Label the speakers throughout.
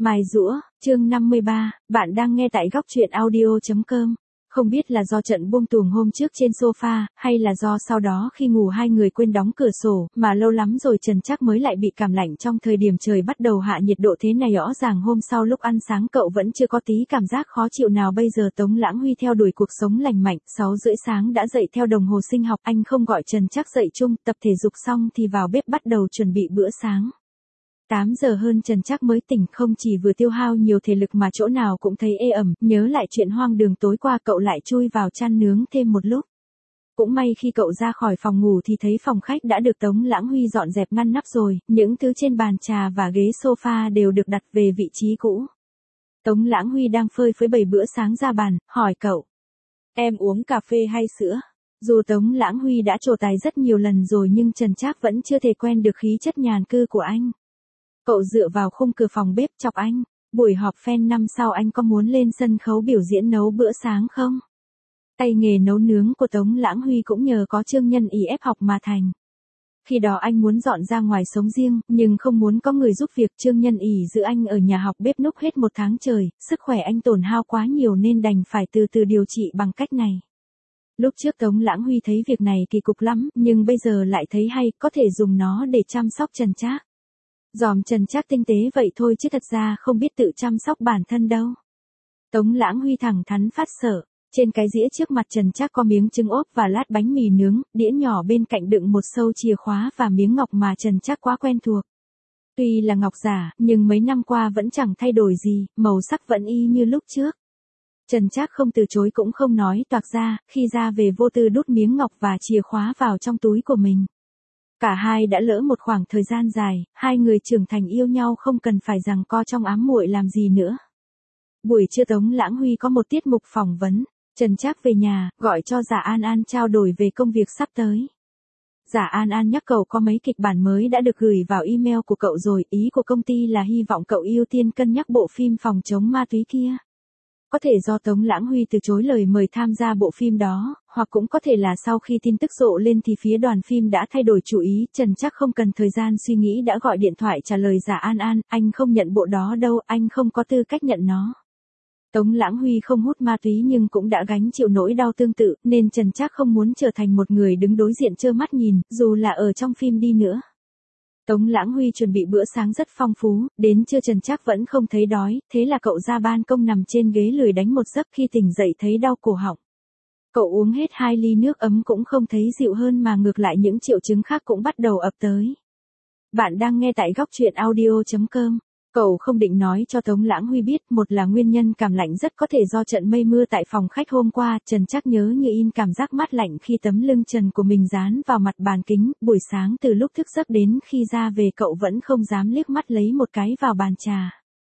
Speaker 1: Mài giũa, chương 53, bạn đang nghe tại góc truyện audio.com. Không biết là do trận buông tuồng hôm trước trên sofa, hay là do sau đó khi ngủ hai người quên đóng cửa sổ, mà lâu lắm rồi Trần Trác mới lại bị cảm lạnh trong thời điểm trời bắt đầu hạ nhiệt độ thế này. Rõ ràng hôm sau lúc ăn sáng cậu vẫn chưa có tí cảm giác khó chịu nào. Bây giờ Tống Lãng Huy theo đuổi cuộc sống lành mạnh, 6:30 sáng đã dậy theo đồng hồ sinh học. Anh không gọi Trần Trác dậy chung, tập thể dục xong thì vào bếp bắt đầu chuẩn bị bữa sáng. 8 giờ hơn Trần Trác mới tỉnh, không chỉ vừa tiêu hao nhiều thể lực mà chỗ nào cũng thấy ê ẩm, nhớ lại chuyện hoang đường tối qua cậu lại chui vào chăn nướng thêm một lúc. Cũng may khi cậu ra khỏi phòng ngủ thì thấy phòng khách đã được Tống Lãng Huy dọn dẹp ngăn nắp rồi, những thứ trên bàn trà và ghế sofa đều được đặt về vị trí cũ. Tống Lãng Huy đang phơi phới bày bữa sáng ra bàn, hỏi cậu. Em uống cà phê hay sữa? Dù Tống Lãng Huy đã trổ tài rất nhiều lần rồi nhưng Trần Trác vẫn chưa thể quen được khí chất nhàn cư của anh. Cậu dựa vào khung cửa phòng bếp chọc anh, buổi họp fan năm sau anh có muốn lên sân khấu biểu diễn nấu bữa sáng không? Tay nghề nấu nướng của Tống Lãng Huy cũng nhờ có Trương Nhân Ý ép học mà thành. Khi đó anh muốn dọn ra ngoài sống riêng, nhưng không muốn có người giúp việc. Trương Nhân Ý giữ anh ở nhà học bếp núc hết 1 tháng trời, sức khỏe anh tổn hao quá nhiều nên đành phải từ từ điều trị bằng cách này. Lúc trước Tống Lãng Huy thấy việc này kỳ cục lắm, nhưng bây giờ lại thấy hay, có thể dùng nó để chăm sóc Trần Trác. Dòm Trần Trác tinh tế vậy thôi chứ thật ra không biết tự chăm sóc bản thân đâu. Tống Lãng Huy thẳng thắn phát sở. Trên cái dĩa trước mặt Trần Trác có miếng trứng ốp và lát bánh mì nướng, đĩa nhỏ bên cạnh đựng một sâu chìa khóa và miếng ngọc mà Trần Trác quá quen thuộc. Tuy là ngọc giả, nhưng mấy năm qua vẫn chẳng thay đổi gì, màu sắc vẫn y như lúc trước. Trần Trác không từ chối cũng không nói toạc ra, khi ra về vô tư đút miếng ngọc và chìa khóa vào trong túi của mình. Cả hai đã lỡ một khoảng thời gian dài, hai người trưởng thành yêu nhau không cần phải giằng co trong ám muội làm gì nữa. Buổi trưa Tống Lãng Huy có một tiết mục phỏng vấn, Trần Trác về nhà, gọi cho Giả An An trao đổi về công việc sắp tới. Giả An An nhắc cậu có mấy kịch bản mới đã được gửi vào email của cậu rồi, ý của công ty là hy vọng cậu ưu tiên cân nhắc bộ phim phòng chống ma túy kia. Có thể do Tống Lãng Huy từ chối lời mời tham gia bộ phim đó, hoặc cũng có thể là sau khi tin tức rộ lên thì phía đoàn phim đã thay đổi chủ ý. Trần Trác không cần thời gian suy nghĩ đã gọi điện thoại trả lời Giả An An, anh không nhận bộ đó đâu, anh không có tư cách nhận nó. Tống Lãng Huy không hút ma túy nhưng cũng đã gánh chịu nỗi đau tương tự, nên Trần Trác không muốn trở thành một người đứng đối diện trơ mắt nhìn, dù là ở trong phim đi nữa. Tống Lãng Huy chuẩn bị bữa sáng rất phong phú, đến trưa Trần Trác vẫn không thấy đói, thế là cậu ra ban công nằm trên ghế lười đánh một giấc, khi tỉnh dậy thấy đau cổ họng. Cậu uống hết 2 ly nước ấm cũng không thấy dịu hơn mà ngược lại những triệu chứng khác cũng bắt đầu ập tới. Bạn đang nghe tại góc truyện audio.com. Cậu không định nói cho Tống Lãng Huy biết, một là nguyên nhân cảm lạnh rất có thể do trận mây mưa tại phòng khách hôm qua. Trần Trác nhớ như in cảm giác mát lạnh khi tấm lưng trần của mình dán vào mặt bàn kính. Buổi sáng từ lúc thức giấc đến khi ra về cậu vẫn không dám liếc mắt lấy một cái vào bàn trà.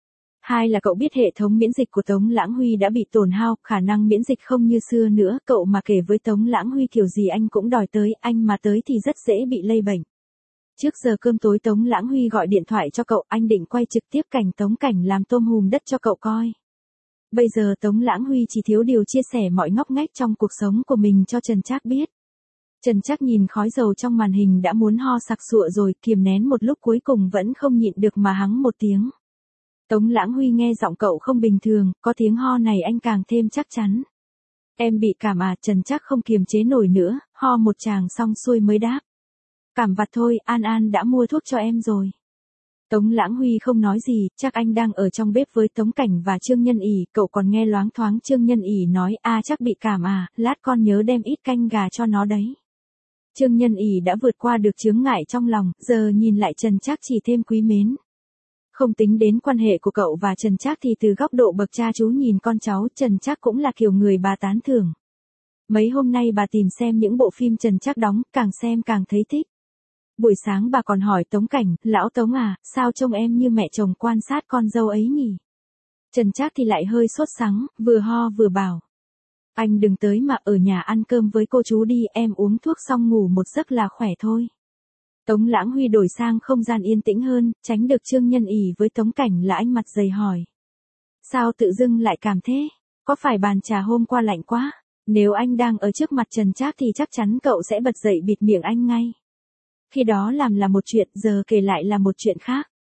Speaker 1: Hai là cậu biết hệ thống miễn dịch của Tống Lãng Huy đã bị tổn hao, khả năng miễn dịch không như xưa nữa. Cậu mà kể với Tống Lãng Huy kiểu gì anh cũng đòi tới, anh mà tới thì rất dễ bị lây bệnh. Trước giờ cơm tối Tống Lãng Huy gọi điện thoại cho cậu, anh định quay trực tiếp cảnh Tống Cảnh làm tôm hùm đất cho cậu coi. Bây giờ Tống Lãng Huy chỉ thiếu điều chia sẻ mọi ngóc ngách trong cuộc sống của mình cho Trần Trác biết. Trần Trác nhìn khói dầu trong màn hình đã muốn ho sặc sụa rồi, kiềm nén một lúc cuối cùng vẫn không nhịn được mà hắng một tiếng. Tống Lãng Huy nghe giọng cậu không bình thường, có tiếng ho này anh càng thêm chắc chắn. Em bị cảm à? Trần Trác không kiềm chế nổi nữa, ho một tràng xong xuôi mới đáp. Cảm vặt thôi, An An đã mua thuốc cho em rồi. Tống Lãng Huy không nói gì, chắc anh đang ở trong bếp với Tống Cảnh và Trương Nhân Ý. Cậu còn nghe loáng thoáng Trương Nhân Ý nói, chắc bị cảm à, lát con nhớ đem ít canh gà cho nó đấy. Trương Nhân Ý đã vượt qua được chướng ngại trong lòng, giờ nhìn lại Trần Trác chỉ thêm quý mến. Không tính đến quan hệ của cậu và Trần Trác thì từ góc độ bậc cha chú nhìn con cháu, Trần Trác cũng là kiểu người bà tán thưởng. Mấy hôm nay bà tìm xem những bộ phim Trần Trác đóng, càng xem càng thấy thích. Buổi sáng bà còn hỏi Tống Cảnh, lão Tống à, sao trông em như mẹ chồng quan sát con dâu ấy nhỉ? Trần Trác thì lại hơi sốt sắng, vừa ho vừa bảo. Anh đừng tới mà ở nhà ăn cơm với cô chú đi, em uống thuốc xong ngủ một giấc là khỏe thôi. Tống Lãng Huy đổi sang không gian yên tĩnh hơn, tránh được Trương Nhân Ý với Tống Cảnh là anh mặt dày hỏi. Sao tự dưng lại cảm thế? Có phải bàn trà hôm qua lạnh quá? Nếu anh đang ở trước mặt Trần Trác thì chắc chắn cậu sẽ bật dậy bịt miệng anh ngay. Khi đó làm là một chuyện, giờ kể lại là một chuyện khác.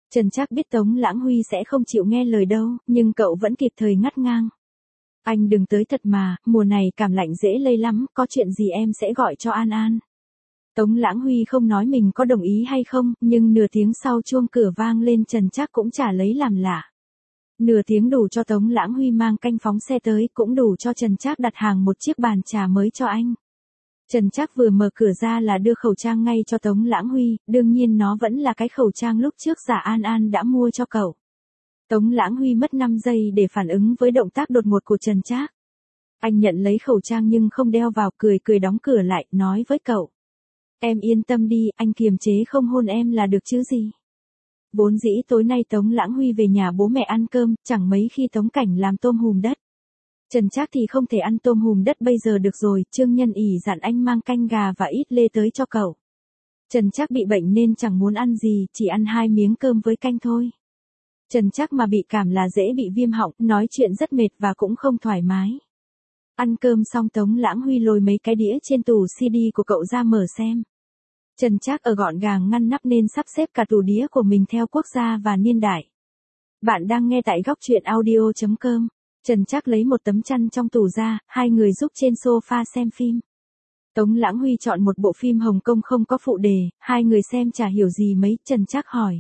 Speaker 1: Trần Trác biết Tống Lãng Huy sẽ không chịu nghe lời đâu, nhưng cậu vẫn kịp thời ngắt ngang. Anh đừng tới thật mà, mùa này cảm lạnh dễ lây lắm, có chuyện gì em sẽ gọi cho An An. Tống Lãng Huy không nói mình có đồng ý hay không, nhưng nửa tiếng sau chuông cửa vang lên Trần Trác cũng chả lấy làm lạ. Nửa tiếng đủ cho Tống Lãng Huy mang canh phóng xe tới, cũng đủ cho Trần Trác đặt hàng một chiếc bàn trà mới cho anh. Trần Trác vừa mở cửa ra là đưa khẩu trang ngay cho Tống Lãng Huy, đương nhiên nó vẫn là cái khẩu trang lúc trước giả An An đã mua cho cậu. Tống Lãng Huy mất 5 giây để phản ứng với động tác đột ngột của Trần Trác. Anh nhận lấy khẩu trang nhưng không đeo vào, cười đóng cửa lại, nói với cậu. Em yên tâm đi, anh kiềm chế không hôn em là được chứ gì. Vốn dĩ tối nay Tống Lãng Huy về nhà bố mẹ ăn cơm, chẳng mấy khi Tống Cảnh làm tôm hùm đất. Trần Trác thì không thể ăn tôm hùm đất bây giờ được rồi, Trương Nhân ỉ dặn anh mang canh gà và ít lê tới cho cậu. Trần Trác bị bệnh nên chẳng muốn ăn gì, chỉ ăn 2 miếng cơm với canh thôi. Trần Trác mà bị cảm là dễ bị viêm họng, nói chuyện rất mệt và cũng không thoải mái. Ăn cơm xong Tống Lãng Huy lôi mấy cái đĩa trên tủ CD của cậu ra mở xem. Trần Trác ở gọn gàng ngăn nắp nên sắp xếp cả tủ đĩa của mình theo quốc gia và niên đại. Bạn đang nghe tại góc truyện audio.com. Trần Trác lấy một tấm chăn trong tủ ra, hai người giúp trên sofa xem phim. Tống Lãng Huy chọn một bộ phim Hồng Kông không có phụ đề, hai người xem chả hiểu gì mấy, Trần Trác hỏi.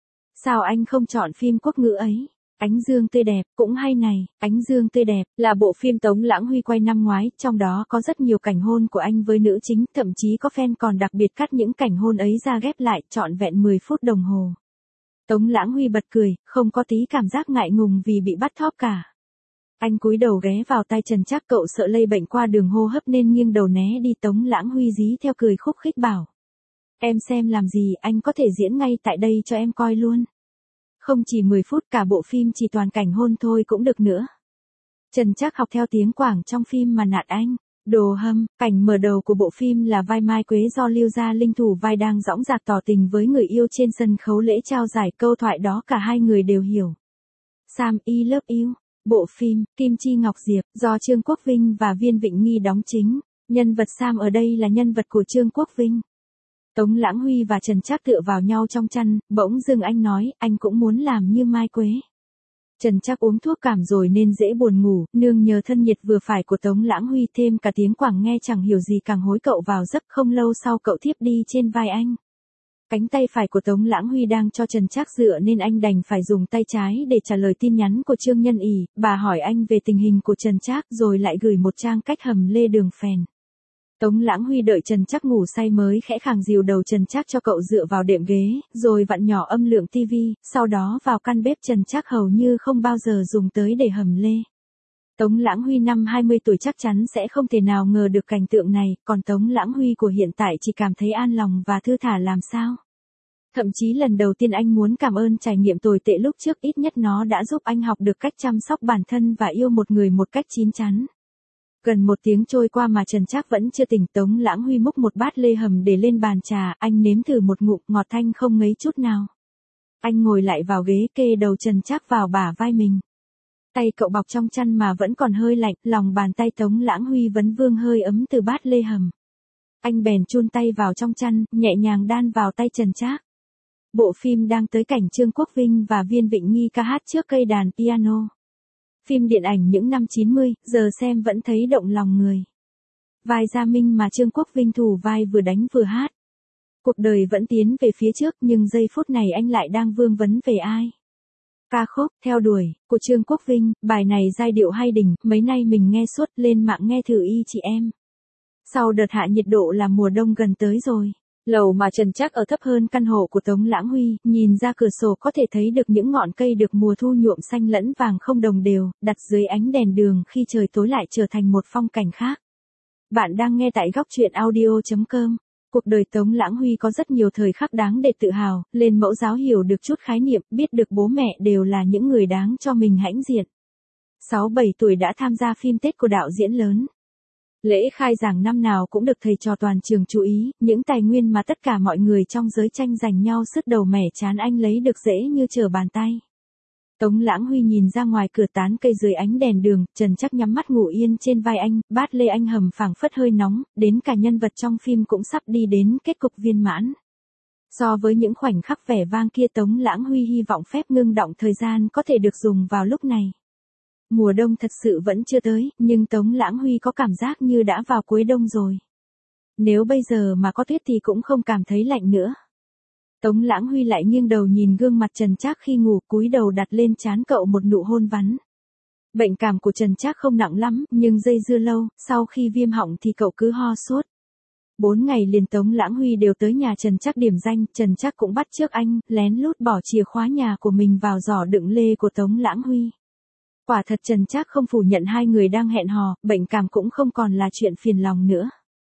Speaker 1: Sao anh không chọn phim quốc ngữ ấy? Ánh Dương Tươi Đẹp, cũng hay này. Ánh Dương Tươi Đẹp là bộ phim Tống Lãng Huy quay năm ngoái, trong đó có rất nhiều cảnh hôn của anh với nữ chính, thậm chí có fan còn đặc biệt cắt những cảnh hôn ấy ra ghép lại, trọn vẹn 10 phút đồng hồ. Tống Lãng Huy bật cười, không có tí cảm giác ngại ngùng vì bị bắt thóp cả. Anh cúi đầu ghé vào tai Trần Trác, cậu sợ lây bệnh qua đường hô hấp nên nghiêng đầu né đi. Tống Lãng Huy dí theo cười khúc khích bảo. Em xem làm gì, anh có thể diễn ngay tại đây cho em coi luôn. Không chỉ 10 phút, cả bộ phim chỉ toàn cảnh hôn thôi cũng được nữa. Trần Trác học theo tiếng Quảng trong phim mà nạt anh. Đồ hâm, cảnh mở đầu của bộ phim là vai Mai Quế do Lưu Gia Linh thủ vai đang dõng dạc tỏ tình với người yêu trên sân khấu lễ trao giải, câu thoại đó cả hai người đều hiểu. Sam I Love You. Bộ phim, Kim Chi Ngọc Diệp, do Trương Quốc Vinh và Viên Vịnh Nghi đóng chính. Nhân vật Sam ở đây là nhân vật của Trương Quốc Vinh. Tống Lãng Huy và Trần Trác tựa vào nhau trong chăn, bỗng dưng anh nói, anh cũng muốn làm như Mai Quế. Trần Trác uống thuốc cảm rồi nên dễ buồn ngủ, nương nhờ thân nhiệt vừa phải của Tống Lãng Huy thêm cả tiếng Quảng nghe chẳng hiểu gì càng hối cậu vào giấc. Không lâu sau cậu thiếp đi trên vai anh. Cánh tay phải của Tống Lãng Huy đang cho Trần Trác dựa nên anh đành phải dùng tay trái để trả lời tin nhắn của Trương Nhân ỉ, bà hỏi anh về tình hình của Trần Trác rồi lại gửi một trang cách hầm lê đường phèn. Tống Lãng Huy đợi Trần Trác ngủ say mới khẽ khàng dìu đầu Trần Trác cho cậu dựa vào đệm ghế, rồi vặn nhỏ âm lượng tivi, sau đó vào căn bếp. Trần Trác hầu như không bao giờ dùng tới để hầm lê. Tống Lãng Huy năm 20 tuổi chắc chắn sẽ không thể nào ngờ được cảnh tượng này, còn Tống Lãng Huy của hiện tại chỉ cảm thấy an lòng và thư thả làm sao. Thậm chí lần đầu tiên anh muốn cảm ơn trải nghiệm tồi tệ lúc trước, ít nhất nó đã giúp anh học được cách chăm sóc bản thân và yêu một người một cách chín chắn. Gần 1 tiếng trôi qua mà Trần Trác vẫn chưa tỉnh. Tống Lãng Huy múc một bát lê hầm để lên bàn trà, anh nếm thử một ngụm, ngọt thanh không ngấy chút nào. Anh ngồi lại vào ghế kê đầu Trần Trác vào bả vai mình. Tay cậu bọc trong chăn mà vẫn còn hơi lạnh, lòng bàn tay Tống Lãng Huy vẫn vương hơi ấm từ bát lê hầm. Anh bèn chôn tay vào trong chăn, nhẹ nhàng đan vào tay Trần Trác. Bộ phim đang tới cảnh Trương Quốc Vinh và Viên Vịnh Nghi ca hát trước cây đàn piano. Phim điện ảnh những năm 90, giờ xem vẫn thấy động lòng người. Vai Gia Minh mà Trương Quốc Vinh thủ vai vừa đánh vừa hát. Cuộc đời vẫn tiến về phía trước nhưng giây phút này anh lại đang vương vấn về ai. Ca khúc Theo Đuổi của Trương Quốc Vinh, bài này giai điệu hay đỉnh, mấy nay mình nghe suốt, lên mạng nghe thử y chị em. Sau đợt hạ nhiệt độ là mùa đông gần tới rồi. Lầu mà Trần Trác ở thấp hơn căn hộ của Tống Lãng Huy, nhìn ra cửa sổ có thể thấy được những ngọn cây được mùa thu nhuộm xanh lẫn vàng không đồng đều, đặt dưới ánh đèn đường khi trời tối lại trở thành một phong cảnh khác. Bạn đang nghe tại góc truyện audio.com. Cuộc đời Tống Lãng Huy có rất nhiều thời khắc đáng để tự hào, lên mẫu giáo hiểu được chút khái niệm, biết được bố mẹ đều là những người đáng cho mình hãnh diện. 6-7 tuổi đã tham gia phim Tết của đạo diễn lớn. Lễ khai giảng năm nào cũng được thầy trò toàn trường chú ý, những tài nguyên mà tất cả mọi người trong giới tranh giành nhau sứt đầu mẻ chán anh lấy được dễ như trở bàn tay. Tống Lãng Huy nhìn ra ngoài cửa tán cây dưới ánh đèn đường, Trần Trác nhắm mắt ngủ yên trên vai anh, bát lê anh hầm phảng phất hơi nóng, đến cả nhân vật trong phim cũng sắp đi đến kết cục viên mãn. So với những khoảnh khắc vẻ vang kia Tống Lãng Huy hy vọng phép ngưng đọng thời gian có thể được dùng vào lúc này. Mùa đông thật sự vẫn chưa tới, nhưng Tống Lãng Huy có cảm giác như đã vào cuối đông rồi. Nếu bây giờ mà có tuyết thì cũng không cảm thấy lạnh nữa. Tống Lãng Huy lại nghiêng đầu nhìn gương mặt Trần Trác khi ngủ, cúi đầu đặt lên trán cậu một nụ hôn vắn. Bệnh cảm của Trần Trác không nặng lắm, nhưng dây dưa lâu, sau khi viêm họng thì cậu cứ ho suốt. 4 ngày liền Tống Lãng Huy đều tới nhà Trần Trác điểm danh, Trần Trác cũng bắt chước anh, lén lút bỏ chìa khóa nhà của mình vào giỏ đựng lê của Tống Lãng Huy. Quả thật Trần Trác không phủ nhận hai người đang hẹn hò, bệnh cảm cũng không còn là chuyện phiền lòng nữa.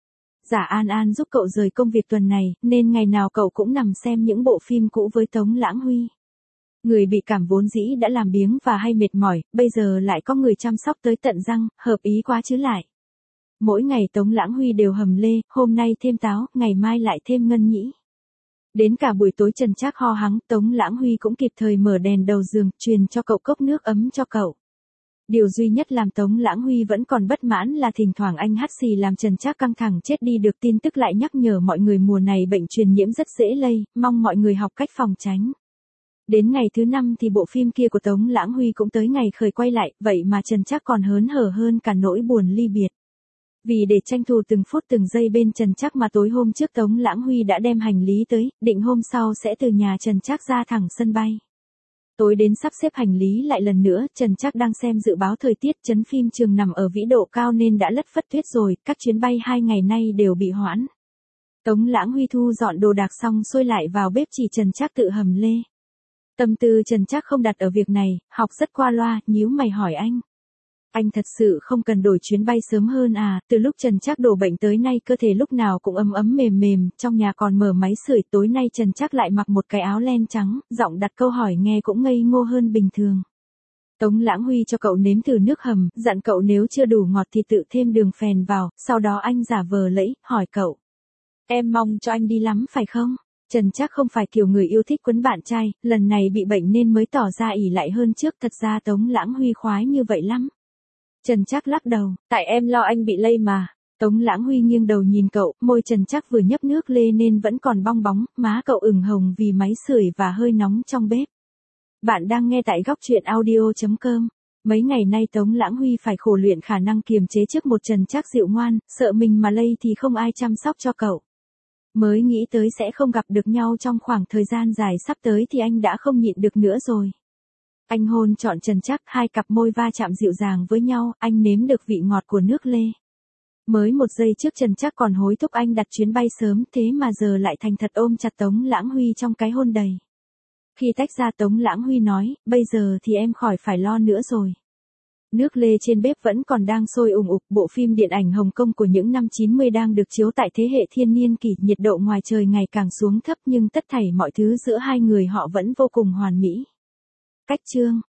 Speaker 1: Giả An An giúp cậu rời công việc tuần này, nên ngày nào cậu cũng nằm xem những bộ phim cũ với Tống Lãng Huy. Người bị cảm vốn dĩ đã làm biếng và hay mệt mỏi, bây giờ lại có người chăm sóc tới tận răng, hợp ý quá chứ lại. Mỗi ngày Tống Lãng Huy đều hầm lê, hôm nay thêm táo, ngày mai lại thêm ngân nhĩ. Đến cả buổi tối Trần Trác ho hắng, Tống Lãng Huy cũng kịp thời mở đèn đầu giường, truyền cho cậu cốc nước ấm cho cậu. Điều duy nhất làm Tống Lãng Huy vẫn còn bất mãn là thỉnh thoảng anh hắt xì làm Trần Trác căng thẳng chết đi được, tin tức lại nhắc nhở mọi người mùa này bệnh truyền nhiễm rất dễ lây, mong mọi người học cách phòng tránh. Đến ngày thứ 5 thì bộ phim kia của Tống Lãng Huy cũng tới ngày khởi quay lại, vậy mà Trần Trác còn hớn hở hơn cả nỗi buồn ly biệt. Vì để tranh thủ từng phút từng giây bên Trần Trác mà tối hôm trước Tống Lãng Huy đã đem hành lý tới, định hôm sau sẽ từ nhà Trần Trác ra thẳng sân bay. Tối đến sắp xếp hành lý lại lần nữa, Trần Trác đang xem dự báo thời tiết, chấn phim trường nằm ở vĩ độ cao nên đã lất phất tuyết rồi, các chuyến bay 2 ngày nay đều bị hoãn. Tống Lãng Huy thu dọn đồ đạc xong xuôi lại vào bếp chỉ Trần Trác tự hầm lê. Tâm tư Trần Trác không đặt ở việc này, học rất qua loa, nhíu mày hỏi anh. Anh thật sự không cần đổi chuyến bay sớm hơn à, từ lúc Trần Trác đổ bệnh tới nay cơ thể lúc nào cũng ấm ấm mềm mềm, trong nhà còn mở máy sưởi, tối nay Trần Trác lại mặc một cái áo len trắng, giọng đặt câu hỏi nghe cũng ngây ngô hơn bình thường. Tống Lãng Huy cho cậu nếm thử nước hầm, dặn cậu nếu chưa đủ ngọt thì tự thêm đường phèn vào, sau đó anh giả vờ lẫy, hỏi cậu. Em mong cho anh đi lắm phải không? Trần Trác không phải kiểu người yêu thích quấn bạn trai, lần này bị bệnh nên mới tỏ ra ỷ lại hơn trước, thật ra Tống Lãng Huy khoái như vậy lắm. Trần Trác lắc đầu, tại em lo anh bị lây mà. Tống Lãng Huy nghiêng đầu nhìn cậu, môi Trần Trác vừa nhấp nước lê nên vẫn còn bong bóng, má cậu ửng hồng vì máy sưởi và hơi nóng trong bếp. Bạn đang nghe tại góc truyện audio.com. Mấy ngày nay Tống Lãng Huy phải khổ luyện khả năng kiềm chế trước một Trần Trác dịu ngoan, sợ mình mà lây thì không ai chăm sóc cho cậu. Mới nghĩ tới sẽ không gặp được nhau trong khoảng thời gian dài sắp tới thì anh đã không nhịn được nữa rồi. Anh hôn trọn Trần Trác, hai cặp môi va chạm dịu dàng với nhau, anh nếm được vị ngọt của nước lê. Mới một giây trước Trần Trác còn hối thúc anh đặt chuyến bay sớm, thế mà giờ lại thành thật ôm chặt Tống Lãng Huy trong cái hôn đầy. Khi tách ra Tống Lãng Huy nói, bây giờ thì em khỏi phải lo nữa rồi. Nước lê trên bếp vẫn còn đang sôi ùng ục, bộ phim điện ảnh Hồng Kông của những năm 90 đang được chiếu tại thế hệ thiên niên kỷ, nhiệt độ ngoài trời ngày càng xuống thấp nhưng tất thảy mọi thứ giữa hai người họ vẫn vô cùng hoàn mỹ. Cách chương